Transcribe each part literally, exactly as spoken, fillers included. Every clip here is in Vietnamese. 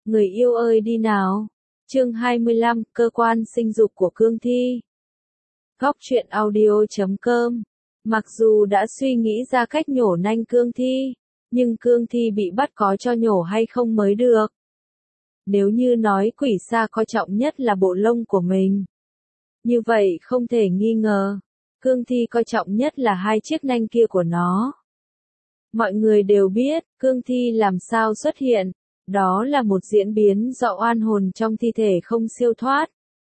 Người yêu ơi đi nào. Chương hai mươi lăm, cơ quan sinh dục của cương thi. Góc truyện audio chấm com. Mặc dù đã suy nghĩ ra cách nhổ nanh cương thi, nhưng cương thi bị bắt có cho nhổ hay không mới được. Nếu như nói quỷ xa coi trọng nhất là bộ lông của mình, như vậy không thể nghi ngờ, cương thi coi trọng nhất là hai chiếc nanh kia của nó. Mọi người đều biết, cương thi làm sao xuất hiện, đó là một diễn biến do oan hồn trong thi thể không siêu thoát.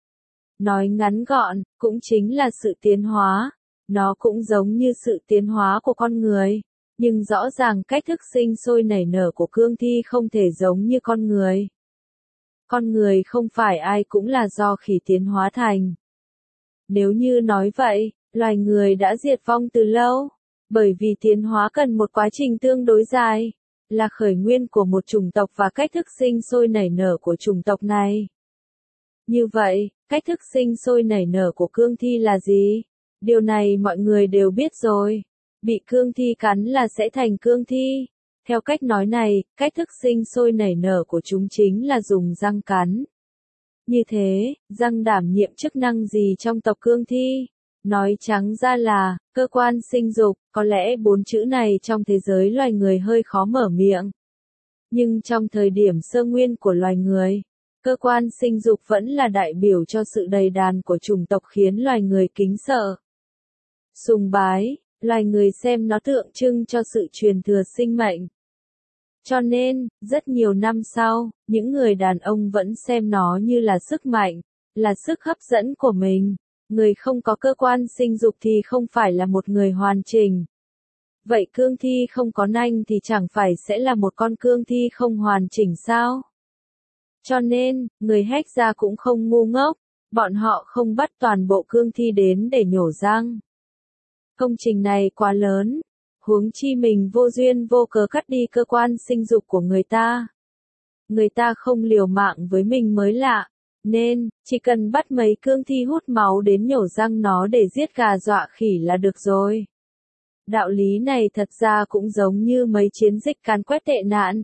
Nói ngắn gọn, cũng chính là sự tiến hóa, nó cũng giống như sự tiến hóa của con người, nhưng rõ ràng cách thức sinh sôi nảy nở của cương thi không thể giống như con người. Con người không phải ai cũng là do khỉ tiến hóa thành. Nếu như nói vậy, loài người đã diệt vong từ lâu, bởi vì tiến hóa cần một quá trình tương đối dài, là khởi nguyên của một chủng tộc và cách thức sinh sôi nảy nở của chủng tộc này. Như vậy, cách thức sinh sôi nảy nở của cương thi là gì? Điều này mọi người đều biết rồi. Bị cương thi cắn là sẽ thành cương thi. Theo cách nói này, cách thức sinh sôi nảy nở của chúng chính là dùng răng cắn. Như thế, răng đảm nhiệm chức năng gì trong tộc cương thi? Nói trắng ra là, cơ quan sinh dục, có lẽ bốn chữ này trong thế giới loài người hơi khó mở miệng. Nhưng trong thời điểm sơ nguyên của loài người, cơ quan sinh dục vẫn là đại biểu cho sự đầy đàn của chủng tộc khiến loài người kính sợ. Sùng bái, loài người xem nó tượng trưng cho sự truyền thừa sinh mệnh. Cho nên, rất nhiều năm sau, những người đàn ông vẫn xem nó như là sức mạnh, là sức hấp dẫn của mình. Người không có cơ quan sinh dục thì không phải là một người hoàn chỉnh. Vậy cương thi không có nanh thì chẳng phải sẽ là một con cương thi không hoàn chỉnh sao? Cho nên, người Hexia cũng không ngu ngốc, bọn họ không bắt toàn bộ cương thi đến để nhổ răng. Công trình này quá lớn, huống chi mình vô duyên vô cớ cắt đi cơ quan sinh dục của người ta. Người ta không liều mạng với mình mới lạ. Nên, chỉ cần bắt mấy cương thi hút máu đến nhổ răng nó để giết gà dọa khỉ là được rồi. Đạo lý này thật ra cũng giống như mấy chiến dịch càn quét tệ nạn.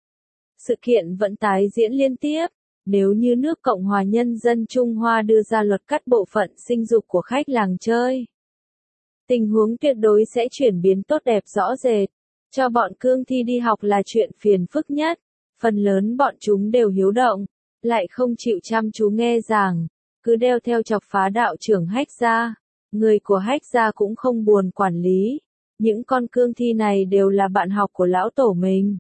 Sự kiện vẫn tái diễn liên tiếp, nếu như nước Cộng hòa Nhân dân Trung Hoa đưa ra luật cắt bộ phận sinh dục của khách làng chơi. Tình huống tuyệt đối sẽ chuyển biến tốt đẹp rõ rệt. Cho bọn cương thi đi học là chuyện phiền phức nhất, phần lớn bọn chúng đều hiếu động. Lại không chịu chăm chú nghe giảng, cứ đeo theo chọc phá đạo trưởng Hexia. Người của Hexia cũng không buồn quản lý. Những con cương thi này đều là bạn học của lão tổ mình.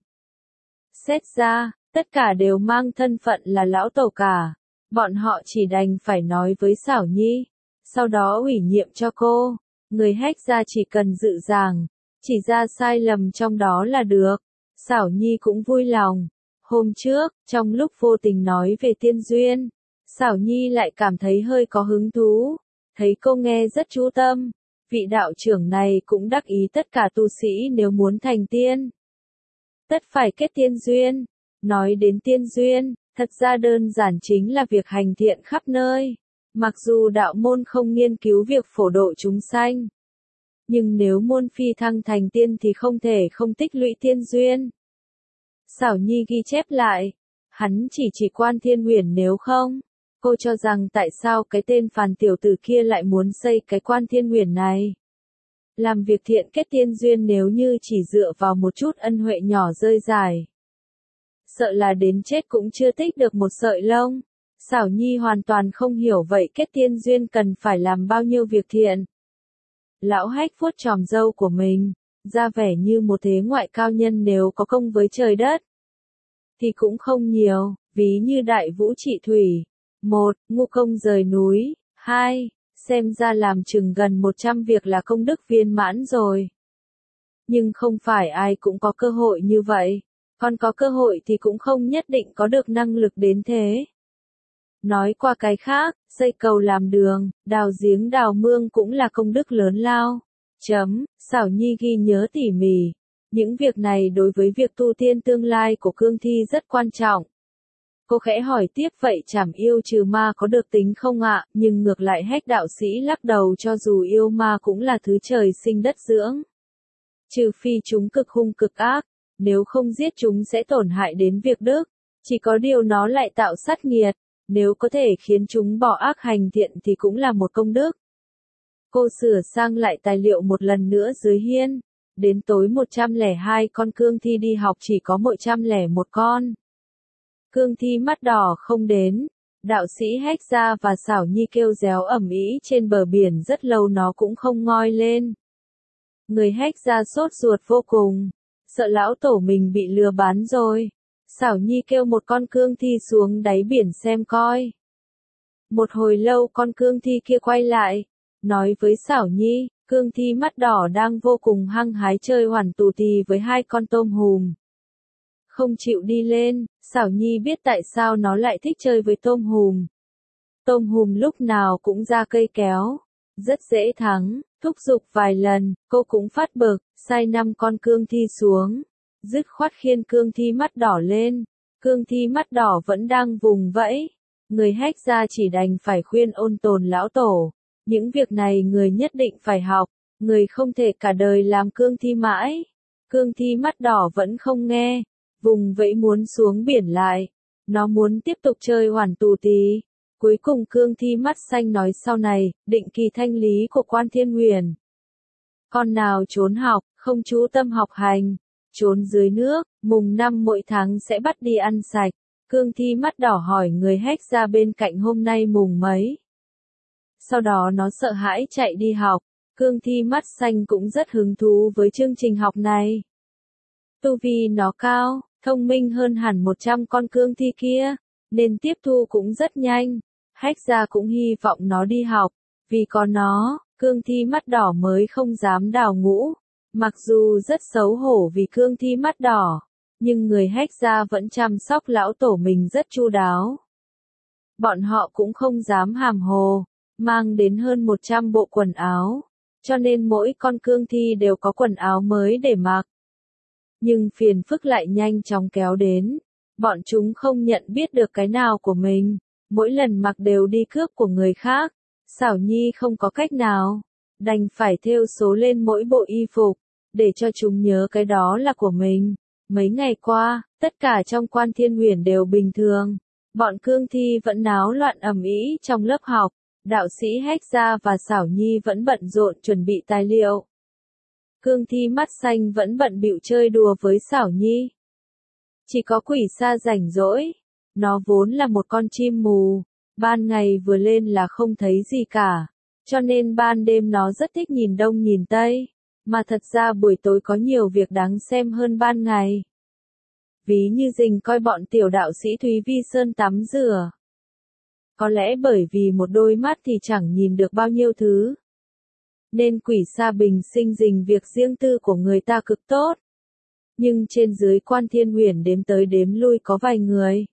Xét ra, tất cả đều mang thân phận là lão tổ cả. Bọn họ chỉ đành phải nói với Xảo Nhi, sau đó ủy nhiệm cho cô. Người Hexia chỉ cần dự giảng, chỉ ra sai lầm trong đó là được. Xảo Nhi cũng vui lòng. Hôm trước, trong lúc vô tình nói về tiên duyên, Xảo Nhi lại cảm thấy hơi có hứng thú, thấy cô nghe rất chú tâm. Vị đạo trưởng này cũng đắc ý tất cả tu sĩ nếu muốn thành tiên, tất phải kết tiên duyên. Nói đến tiên duyên, thật ra đơn giản chính là việc hành thiện khắp nơi. Mặc dù đạo môn không nghiên cứu việc phổ độ chúng sanh, nhưng nếu môn phi thăng thành tiên thì không thể không tích lũy tiên duyên. Xảo Nhi ghi chép lại, hắn chỉ chỉ Quan Thiên Huyền nếu không, cô cho rằng tại sao cái tên phàn tiểu tử kia lại muốn xây cái Quan Thiên Huyền này. Làm việc thiện kết tiên duyên nếu như chỉ dựa vào một chút ân huệ nhỏ rơi dài, sợ là đến chết cũng chưa tích được một sợi lông. Xảo Nhi hoàn toàn không hiểu vậy kết tiên duyên cần phải làm bao nhiêu việc thiện. Lão Hách vuốt chòm râu của mình, ra vẻ như một thế ngoại cao nhân nếu có công với trời đất. Thì cũng không nhiều, ví như đại vũ trị thủy. Một, ngu công rời núi. Hai, xem ra làm chừng gần một trăm việc là công đức viên mãn rồi. Nhưng không phải ai cũng có cơ hội như vậy. Còn có cơ hội thì cũng không nhất định có được năng lực đến thế. Nói qua cái khác, xây cầu làm đường, đào giếng đào mương cũng là công đức lớn lao. Chấm, Xảo Nhi ghi nhớ tỉ mỉ. Những việc này đối với việc tu tiên tương lai của cương thi rất quan trọng. Cô khẽ hỏi tiếp vậy trảm yêu trừ ma có được tính không ạ? Nhưng ngược lại Hách đạo sĩ lắc đầu cho dù yêu ma cũng là thứ trời sinh đất dưỡng. Trừ phi chúng cực hung cực ác, nếu không giết chúng sẽ tổn hại đến việc đức. Chỉ có điều nó lại tạo sát nghiệt, nếu có thể khiến chúng bỏ ác hành thiện thì cũng là một công đức. Cô sửa sang lại tài liệu một lần nữa dưới hiên. Đến tối một trăm lẻ hai con cương thi đi học chỉ có một trăm lẻ một con. Cương thi mắt đỏ không đến. Đạo sĩ Hách Gia và Xảo Nhi kêu réo ầm ĩ trên bờ biển rất lâu nó cũng không ngoi lên. Người Hách Gia sốt ruột vô cùng, sợ lão tổ mình bị lừa bán rồi. Xảo Nhi kêu một con cương thi xuống đáy biển xem coi. Một hồi lâu con cương thi kia quay lại, nói với Xảo Nhi, cương thi mắt đỏ đang vô cùng hăng hái chơi hoàn tù tì với hai con tôm hùm. Không chịu đi lên, Xảo Nhi biết tại sao nó lại thích chơi với tôm hùm. Tôm hùm lúc nào cũng ra cây kéo, rất dễ thắng, thúc giục vài lần, cô cũng phát bực, sai năm con cương thi xuống, dứt khoát khiêng cương thi mắt đỏ lên. Cương thi mắt đỏ vẫn đang vùng vẫy, người Hách Gia chỉ đành phải khuyên ôn tồn lão tổ. Những việc này người nhất định phải học, người không thể cả đời làm cương thi mãi. Cương thi mắt đỏ vẫn không nghe, vùng vẫy muốn xuống biển lại. Nó muốn tiếp tục chơi hoàn tù tì. Cuối cùng cương thi mắt xanh nói sau này, định kỳ thanh lý của Quan Thiên Huyền. Con nào trốn học, không chú tâm học hành, trốn dưới nước, mùng năm mỗi tháng sẽ bắt đi ăn sạch. Cương thi mắt đỏ hỏi người Hách Gia bên cạnh hôm nay mùng mấy. Sau đó nó sợ hãi chạy đi học. Cương thi mắt xanh cũng rất hứng thú với chương trình học này. Tu vi nó cao, thông minh hơn hẳn một trăm con cương thi kia, nên tiếp thu cũng rất nhanh. Hách Gia cũng hy vọng nó đi học, vì có nó, cương thi mắt đỏ mới không dám đào ngũ. Mặc dù rất xấu hổ vì cương thi mắt đỏ, nhưng người Hách Gia vẫn chăm sóc lão tổ mình rất chu đáo. Bọn họ cũng không dám hàm hồ, mang đến hơn một trăm bộ quần áo, cho nên mỗi con cương thi đều có quần áo mới để mặc. Nhưng phiền phức lại nhanh chóng kéo đến, bọn chúng không nhận biết được cái nào của mình, mỗi lần mặc đều đi cướp của người khác. Xảo Nhi không có cách nào, đành phải thêu số lên mỗi bộ y phục, để cho chúng nhớ cái đó là của mình. Mấy ngày qua, tất cả trong Quan Thiên Huyền đều bình thường, bọn cương thi vẫn náo loạn ầm ĩ trong lớp học. Đạo sĩ Hách Gia và Xảo Nhi vẫn bận rộn chuẩn bị tài liệu. Cương thi mắt xanh vẫn bận bịu chơi đùa với Xảo Nhi. Chỉ có quỷ sa rảnh rỗi. Nó vốn là một con chim mù, ban ngày vừa lên là không thấy gì cả, cho nên ban đêm nó rất thích nhìn đông nhìn tây, mà thật ra buổi tối có nhiều việc đáng xem hơn ban ngày. Ví như rình coi bọn tiểu đạo sĩ Thúy Vi Sơn tắm rửa. Có lẽ bởi vì một đôi mắt thì chẳng nhìn được bao nhiêu thứ, nên quỷ sa bình sinh rình việc riêng tư của người ta cực tốt. Nhưng trên dưới Quan Thiên Huyền đếm tới đếm lui có vài người.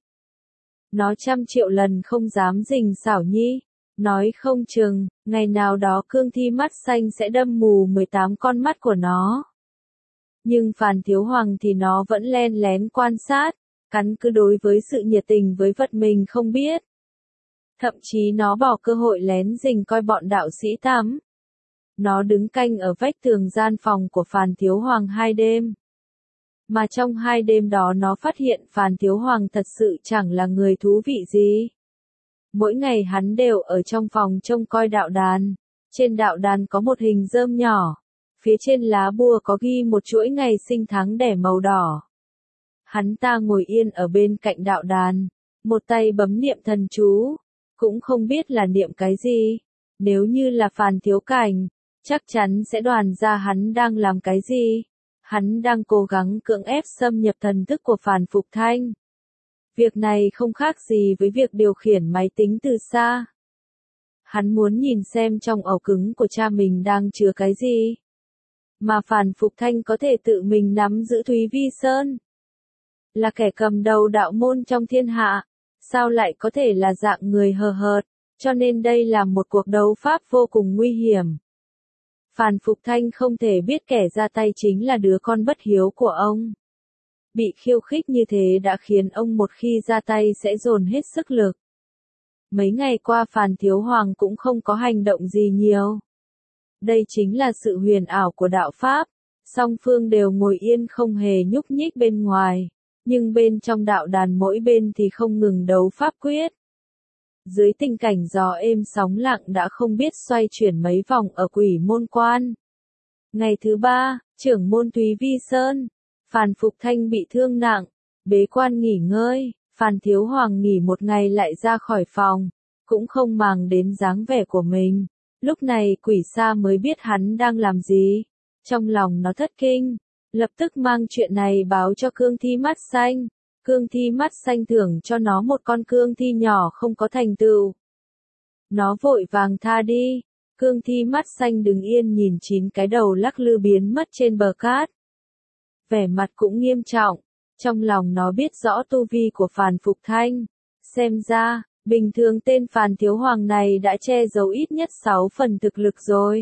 Nó trăm triệu lần không dám rình Xảo Nhi, nói không chừng, ngày nào đó cương thi mắt xanh sẽ đâm mù mười tám con mắt của nó. Nhưng Phàn Thiếu Hoàng thì nó vẫn len lén quan sát, cắn cứ đối với sự nhiệt tình với vật mình không biết. Thậm chí nó bỏ cơ hội lén rình coi bọn đạo sĩ tắm. Nó đứng canh ở vách tường gian phòng của Phàn Thiếu Hoàng hai đêm. Mà trong hai đêm đó nó phát hiện Phàn Thiếu Hoàng thật sự chẳng là người thú vị gì. Mỗi ngày hắn đều ở trong phòng trông coi đạo đàn. Trên đạo đàn có một hình rơm nhỏ. Phía trên lá bùa có ghi một chuỗi ngày sinh tháng đẻ màu đỏ. Hắn ta ngồi yên ở bên cạnh đạo đàn, một tay bấm niệm thần chú, cũng không biết là niệm cái gì. Nếu như là Phàn Thiếu Cảnh, chắc chắn sẽ đoán ra hắn đang làm cái gì. Hắn đang cố gắng cưỡng ép xâm nhập thần thức của Phàn Phục Thanh. Việc này không khác gì với việc điều khiển máy tính từ xa. Hắn muốn nhìn xem trong ổ cứng của cha mình đang chứa cái gì. Mà Phàn Phục Thanh có thể tự mình nắm giữ Thúy Vi Sơn. Là kẻ cầm đầu đạo môn trong thiên hạ, sao lại có thể là dạng người hờ hợt, cho nên đây là một cuộc đấu pháp vô cùng nguy hiểm. Phàn Phục Thanh không thể biết kẻ ra tay chính là đứa con bất hiếu của ông. Bị khiêu khích như thế đã khiến ông một khi ra tay sẽ dồn hết sức lực. Mấy ngày qua Phàn Thiếu Hoàng cũng không có hành động gì nhiều. Đây chính là sự huyền ảo của đạo Pháp, song phương đều ngồi yên không hề nhúc nhích bên ngoài. Nhưng bên trong đạo đàn mỗi bên thì không ngừng đấu pháp quyết. Dưới tình cảnh gió êm sóng lặng đã không biết xoay chuyển mấy vòng ở Quỷ Môn Quan. Ngày thứ ba, trưởng môn Túy Vi Sơn, Phàn Phục Thanh bị thương nặng, bế quan nghỉ ngơi, Phàn Thiếu Hoàng nghỉ một ngày lại ra khỏi phòng, cũng không màng đến dáng vẻ của mình. Lúc này Quỷ Sa mới biết hắn đang làm gì. Trong lòng nó thất kinh, lập tức mang chuyện này báo cho Cương Thi Mắt Xanh. Cương Thi Mắt Xanh thưởng cho nó một con cương thi nhỏ không có thành tựu. Nó vội vàng tha đi. Cương Thi Mắt Xanh đứng yên nhìn chín cái đầu lắc lư biến mất trên bờ cát. Vẻ mặt cũng nghiêm trọng, trong lòng nó biết rõ tu vi của Phàn Phục Thanh. Xem ra, bình thường tên Phàn Thiếu Hoàng này đã che giấu ít nhất sáu phần thực lực rồi.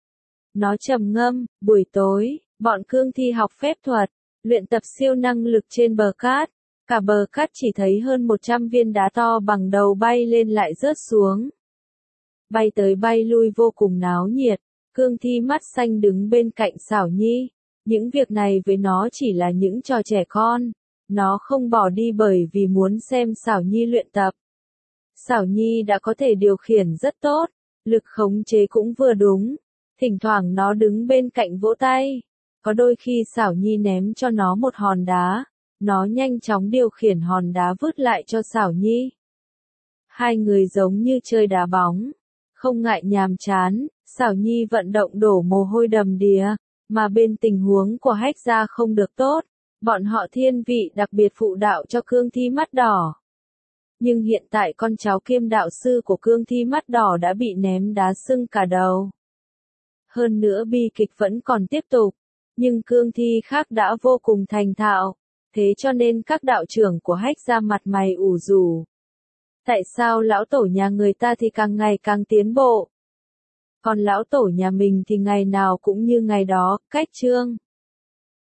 Nó trầm ngâm, buổi tối, bọn cương thi học phép thuật, luyện tập siêu năng lực trên bờ cát. Cả bờ cát chỉ thấy hơn một trăm viên đá to bằng đầu bay lên lại rớt xuống. Bay tới bay lui vô cùng náo nhiệt, Cương Thi Mắt Xanh đứng bên cạnh Xảo Nhi. Những việc này với nó chỉ là những trò trẻ con. Nó không bỏ đi bởi vì muốn xem Xảo Nhi luyện tập. Xảo Nhi đã có thể điều khiển rất tốt, lực khống chế cũng vừa đúng. Thỉnh thoảng nó đứng bên cạnh vỗ tay. Có đôi khi Xảo Nhi ném cho nó một hòn đá. Nó nhanh chóng điều khiển hòn đá vứt lại cho Xảo Nhi. Hai người giống như chơi đá bóng. Không ngại nhàm chán, Xảo Nhi vận động đổ mồ hôi đầm đìa. Mà bên tình huống của Hách Gia không được tốt. Bọn họ thiên vị đặc biệt phụ đạo cho Cương Thi Mắt Đỏ. Nhưng hiện tại con cháu kiêm đạo sư của Cương Thi Mắt Đỏ đã bị ném đá sưng cả đầu. Hơn nữa bi kịch vẫn còn tiếp tục. Nhưng cương thi khác đã vô cùng thành thạo. Thế cho nên các đạo trưởng của Hách Gia mặt mày ủ rũ. Tại sao lão tổ nhà người ta thì càng ngày càng tiến bộ? Còn lão tổ nhà mình thì ngày nào cũng như ngày đó, cách chương.